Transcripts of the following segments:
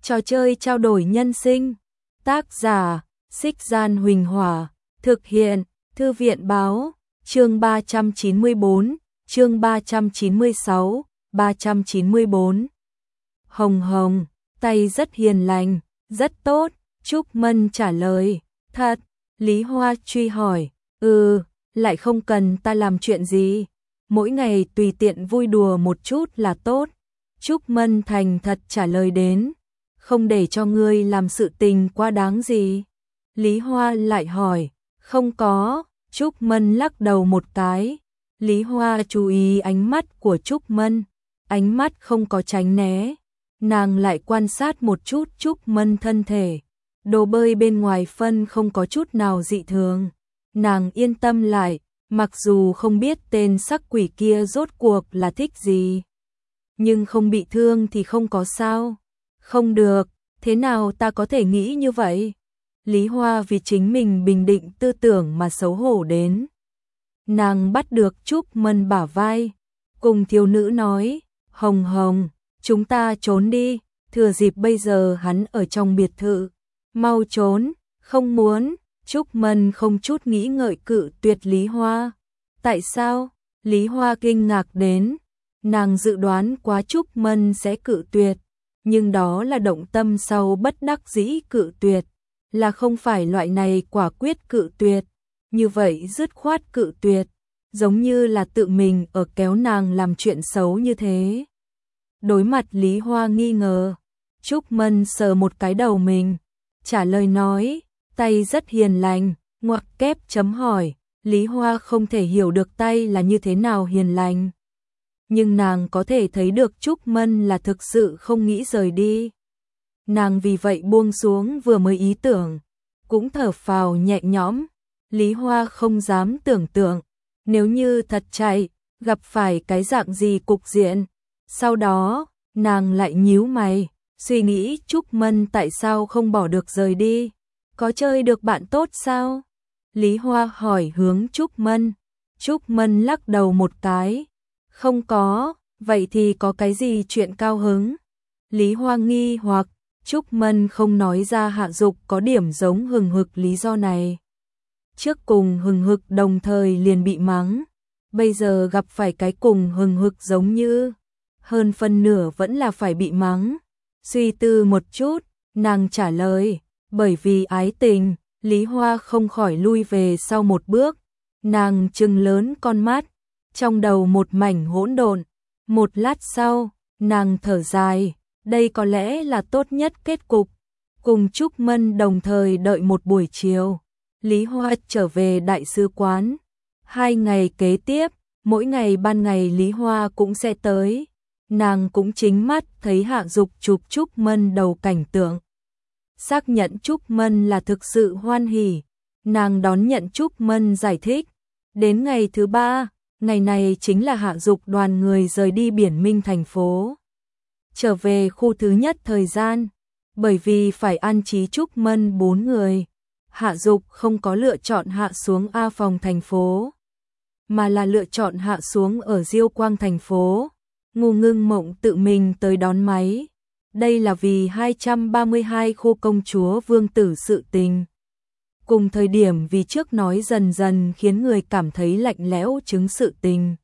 Trò chơi trao đổi nhân sinh. Tác giả: Xích Gian Huỳnh Hỏa. Thực hiện: Thư viện Báo. Chương 394, chương 396, 394. Hồng Hồng, tay rất hiền lành, rất tốt. Trúc Mân trả lời. Thật? Lý Hoa truy hỏi. Lại không cần ta làm chuyện gì. Mỗi ngày tùy tiện vui đùa một chút là tốt. Trúc Mân thành thật trả lời đến. Không để cho ngươi làm sự tình quá đáng gì. Lý Hoa lại hỏi. Không có. Trúc Mân lắc đầu một cái. Lý Hoa chú ý ánh mắt của Trúc Mân. Ánh mắt không có tránh né. Nàng lại quan sát một chút Trúc Mân thân thể. Đồ bơi bên ngoài phân không có chút nào dị thường. Nàng yên tâm lại, mặc dù không biết tên sắc quỷ kia rốt cuộc là thích gì. Nhưng không bị thương thì không có sao. Không được, thế nào ta có thể nghĩ như vậy? Lý Hoa vì chính mình bình định tư tưởng mà xấu hổ đến. Nàng bắt được Trúc Mân bả vai, cùng thiếu nữ nói, Hồng Hồng, chúng ta trốn đi, thừa dịp bây giờ hắn ở trong biệt thự. Mau trốn, không muốn. Trúc Mân không chút nghĩ ngợi cự tuyệt Lý Hoa. Tại sao? Lý Hoa kinh ngạc đến. Nàng dự đoán quá Trúc Mân sẽ cự tuyệt, nhưng đó là động tâm sau bất đắc dĩ cự tuyệt, là không phải loại này quả quyết cự tuyệt. Như vậy dứt khoát cự tuyệt, giống như là tự mình ở kéo nàng làm chuyện xấu như thế. Đối mặt Lý Hoa nghi ngờ, Trúc Mân sờ một cái đầu mình, trả lời nói, tay rất hiền lành, ngoặc kép chấm hỏi. Lý Hoa không thể hiểu được tay là như thế nào hiền lành. Nhưng nàng có thể thấy được Trúc Mân là thực sự không nghĩ rời đi. Nàng vì vậy buông xuống vừa mới ý tưởng, cũng thở phào nhẹ nhõm. Lý Hoa không dám tưởng tượng, nếu như thật chạy, gặp phải cái dạng gì cục diện. Sau đó, nàng lại nhíu mày, suy nghĩ Trúc Mân tại sao không bỏ được rời đi. Có chơi được bạn tốt sao? Lý Hoa hỏi hướng Trúc Mân. Trúc Mân lắc đầu một cái. Không có, vậy thì có cái gì chuyện cao hứng? Lý Hoa nghi hoặc, Trúc Mân không nói ra Hạ Dục có điểm giống Hừng Hực lý do này. Trước cùng Hừng Hực đồng thời liền bị mắng, bây giờ gặp phải cái cùng Hừng Hực giống như, hơn phân nửa vẫn là phải bị mắng. Suy tư một chút, nàng trả lời, bởi vì ái tình. Lý Hoa không khỏi lui về sau một bước, nàng trừng lớn con mắt, trong đầu một mảnh hỗn độn. Một lát sau, nàng thở dài, đây có lẽ là tốt nhất kết cục. Cùng Trúc Mân đồng thời đợi một buổi chiều, Lý Hoa trở về đại sứ quán. 2 ngày kế tiếp, mỗi ngày ban ngày Lý Hoa cũng sẽ tới. Nàng cũng chính mắt thấy Hạ Dục chụp Trúc Mân đầu cảnh tượng. Xác nhận Trúc Mân là thực sự hoan hỉ, nàng đón nhận Trúc Mân giải thích. Đến ngày thứ 3, ngày này chính là Hạ Dục đoàn người rời đi Biển Minh thành phố, trở về khu thứ nhất thời gian. Bởi vì phải an trí Trúc Mân 4 người, Hạ Dục không có lựa chọn hạ xuống A phòng thành phố, mà là lựa chọn hạ xuống ở Diêu Quang thành phố. Ngô Ngưng Mộng tự mình tới đón máy. Đây là vì 232 khu công chúa vương tử sự tình. Cùng thời điểm vì trước nói dần dần khiến người cảm thấy lạnh lẽo chứng sự tình.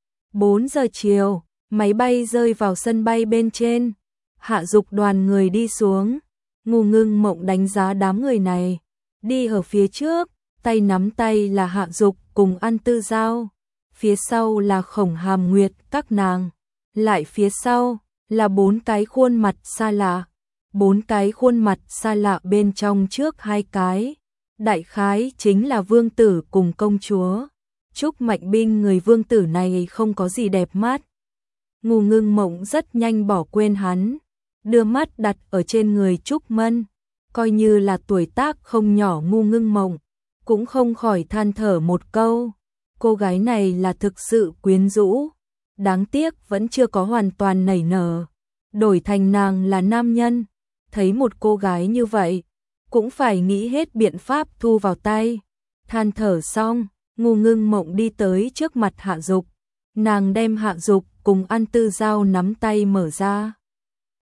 4 giờ chiều, máy bay rơi vào sân bay bên trên. Hạ Dục đoàn người đi xuống. Ngô Ngưng Mộng đánh giá đám người này. Đi ở phía trước, tay nắm tay là Hạ Dục cùng An Tư Giao. Phía sau là Khổng Hàm Nguyệt các nàng. Lại phía sau là 4 cái khuôn mặt xa lạ. 4 cái khuôn mặt xa lạ bên trong trước 2 cái. Đại khái chính là vương tử cùng công chúa. Trúc Mạnh Binh người vương tử này không có gì đẹp mắt. Ngô Ngưng Mộng rất nhanh bỏ quên hắn, đưa mắt đặt ở trên người Trúc Mân. Coi như là tuổi tác không nhỏ Ngô Ngưng Mộng, cũng không khỏi than thở một câu. Cô gái này là thực sự quyến rũ. Đáng tiếc vẫn chưa có hoàn toàn nảy nở. Đổi thành nàng là nam nhân, thấy một cô gái như vậy, cũng phải nghĩ hết biện pháp thu vào tay. Than thở xong, Ngô Ngưng Mộng đi tới trước mặt Hạ Dục. Nàng đem Hạ Dục cùng An Tư Giao nắm tay mở ra.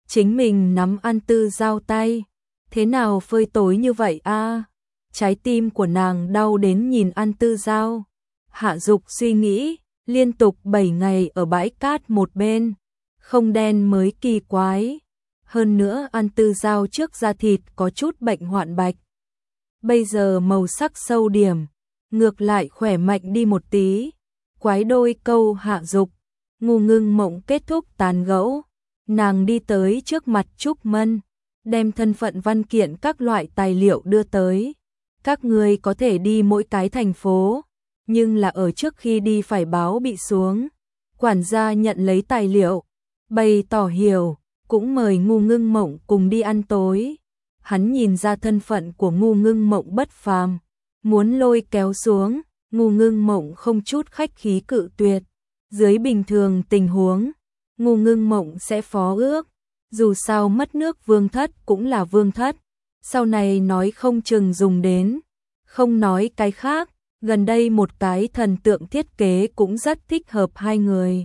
chính mình nắm An Tư Giao tay. Thế nào phơi tối như vậy a? Trái tim của nàng đau đến nhìn An Tư Giao. Hạ Dục suy nghĩ, liên tục 7 ngày ở bãi cát một bên, không đen mới kỳ quái. Hơn nữa An Tư Giao trước da thịt có chút bệnh hoạn bạch. Bây giờ màu sắc sâu điểm, ngược lại khỏe mạnh đi một tí. Quái đôi câu Hạ Dục, Ngô Ngưng Mộng kết thúc tán gẫu. Nàng đi tới trước mặt Trúc Mân, đem thân phận văn kiện các loại tài liệu đưa tới. Các người có thể đi mỗi cái thành phố, nhưng là ở trước khi đi phải báo bị xuống. Quản gia nhận lấy tài liệu, bày tỏ hiểu, cũng mời Ngô Ngưng Mộng cùng đi ăn tối. Hắn nhìn ra thân phận của Ngô Ngưng Mộng bất phàm, muốn lôi kéo xuống, Ngô Ngưng Mộng không chút khách khí cự tuyệt. Dưới bình thường tình huống, Ngô Ngưng Mộng sẽ phó ước, dù sao mất nước vương thất cũng là vương thất, sau này nói không chừng dùng đến. Không nói cái khác, gần đây một cái thần tượng thiết kế cũng rất thích hợp hai người.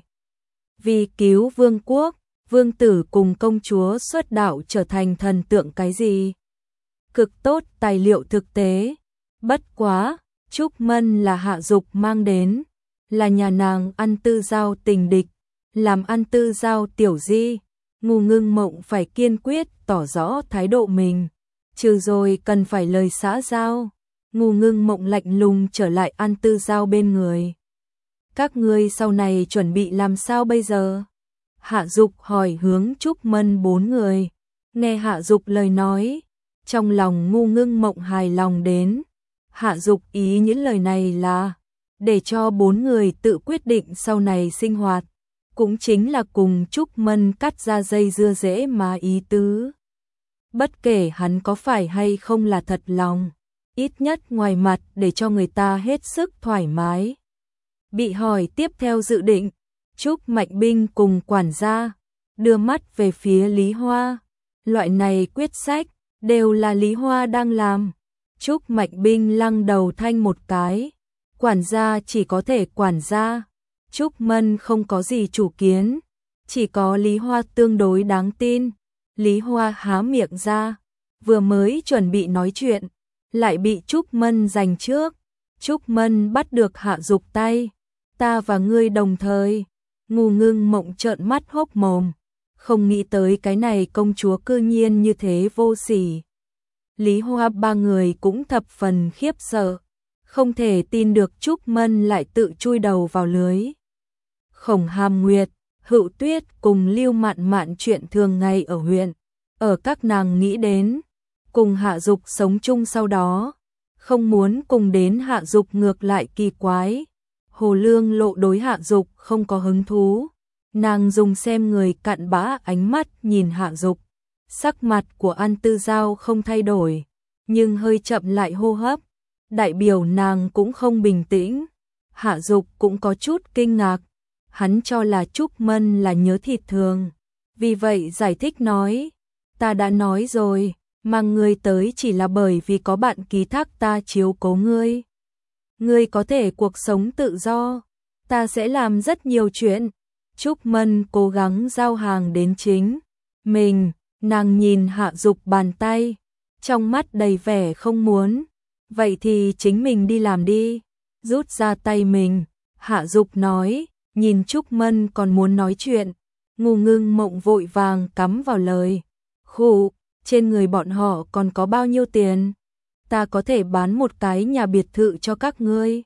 Vì cứu vương quốc, vương tử cùng công chúa xuất đạo trở thành thần tượng cái gì? Cực tốt tài liệu thực tế. Bất quá, Trúc Mân là Hạ Dục mang đến, là nhà nàng An Tư Giao tình địch, làm An Tư Giao tiểu di. Ngô Ngưng Mộng phải kiên quyết tỏ rõ thái độ mình, trừ rồi cần phải lời xã giao. Ngô Ngưng Mộng lạnh lùng trở lại An Tư Giao bên người. Các ngươi sau này chuẩn bị làm sao bây giờ? Hạ Dục hỏi hướng Trúc Mân 4 người. Nghe Hạ Dục lời nói, trong lòng Ngô Ngưng Mộng hài lòng đến. Hạ Dục ý những lời này là để cho 4 người tự quyết định sau này sinh hoạt, cũng chính là cùng Trúc Mân cắt ra dây dưa dễ mà ý tứ. Bất kể hắn có phải hay không là thật lòng, ít nhất ngoài mặt để cho người ta hết sức thoải mái. Bị hỏi tiếp theo dự định, Trúc Mạnh Binh cùng quản gia đưa mắt về phía Lý Hoa. Loại này quyết sách đều là Lý Hoa đang làm. Trúc Mạnh Binh lăng đầu thanh một cái. Quản gia chỉ có thể quản gia. Trúc Mân không có gì chủ kiến, chỉ có Lý Hoa tương đối đáng tin. Lý Hoa há miệng ra, vừa mới chuẩn bị nói chuyện, lại bị Trúc Mân giành trước. Trúc Mân bắt được Hạ Dục tay. Ta và ngươi đồng thời. Ngô Ngưng Mộng trợn mắt hốc mồm, không nghĩ tới cái này công chúa cư nhiên như thế vô sỉ. Lý Hoa ba người cũng thập phần khiếp sợ, không thể tin được Trúc Mân lại tự chui đầu vào lưới. Khổng Hàm Nguyệt, Hựu Tuyết cùng Lưu Mạn Mạn chuyện thường ngày ở huyện, ở các nàng nghĩ đến, cùng Hạ Dục sống chung sau đó, không muốn cùng đến Hạ Dục ngược lại kỳ quái. Hồ Lương Lộ đối Hạ Dục không có hứng thú, nàng dùng xem người cặn bã ánh mắt nhìn Hạ Dục. Sắc mặt của An Tư Giao không thay đổi, nhưng hơi chậm lại hô hấp, đại biểu nàng cũng không bình tĩnh. Hạ Dục cũng có chút kinh ngạc, hắn cho là Trúc Mân là nhớ thịt thường, vì vậy giải thích nói, ta đã nói rồi, mang ngươi tới chỉ là bởi vì có bạn ký thác ta chiếu cố ngươi. Ngươi có thể cuộc sống tự do, ta sẽ làm rất nhiều chuyện. Trúc Mân cố gắng giao hàng đến chính mình, nàng nhìn Hạ Dục bàn tay, trong mắt đầy vẻ không muốn. Vậy thì chính mình đi làm đi. Rút ra tay mình, Hạ Dục nói, nhìn Trúc Mân còn muốn nói chuyện. Ngô Ngưng Mộng vội vàng cắm vào lời. Khụ, trên người bọn họ còn có bao nhiêu tiền? Ta có thể bán một cái nhà biệt thự cho các ngươi.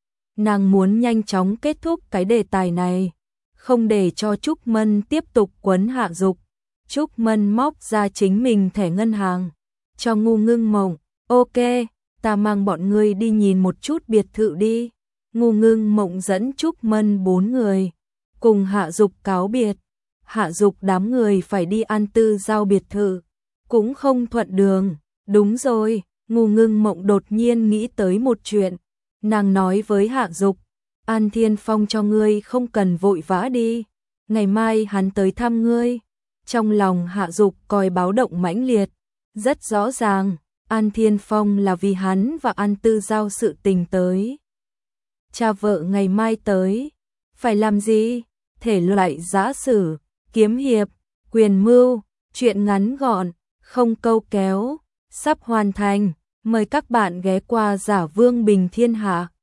Nàng muốn nhanh chóng kết thúc cái đề tài này, không để cho Trúc Mân tiếp tục quấn Hạ Dục. Trúc Mân móc ra chính mình thẻ ngân hàng, cho Ngô Ngưng Mộng, ok, ta mang bọn ngươi đi nhìn một chút biệt thự đi. Ngô Ngưng Mộng dẫn Trúc Mân 4 người, cùng Hạ Dục cáo biệt. Hạ Dục đám người phải đi An Tư Giao biệt thự, cũng không thuận đường. Đúng rồi, Ngô Ngưng Mộng đột nhiên nghĩ tới một chuyện. Nàng nói với Hạ Dục, An Thiên Phong cho ngươi không cần vội vã đi, ngày mai hắn tới thăm ngươi. Trong lòng Hạ Dục còi báo động mãnh liệt, rất rõ ràng, An Thiên Phong là vì hắn và An Tư Giao sự tình tới. Cha vợ ngày mai tới, phải làm gì? Thể loại giã sử, kiếm hiệp, quyền mưu, Chuyện ngắn gọn, không câu kéo, sắp hoàn thành. Mời các bạn ghé qua Giả Vương Bình Thiên Hạ.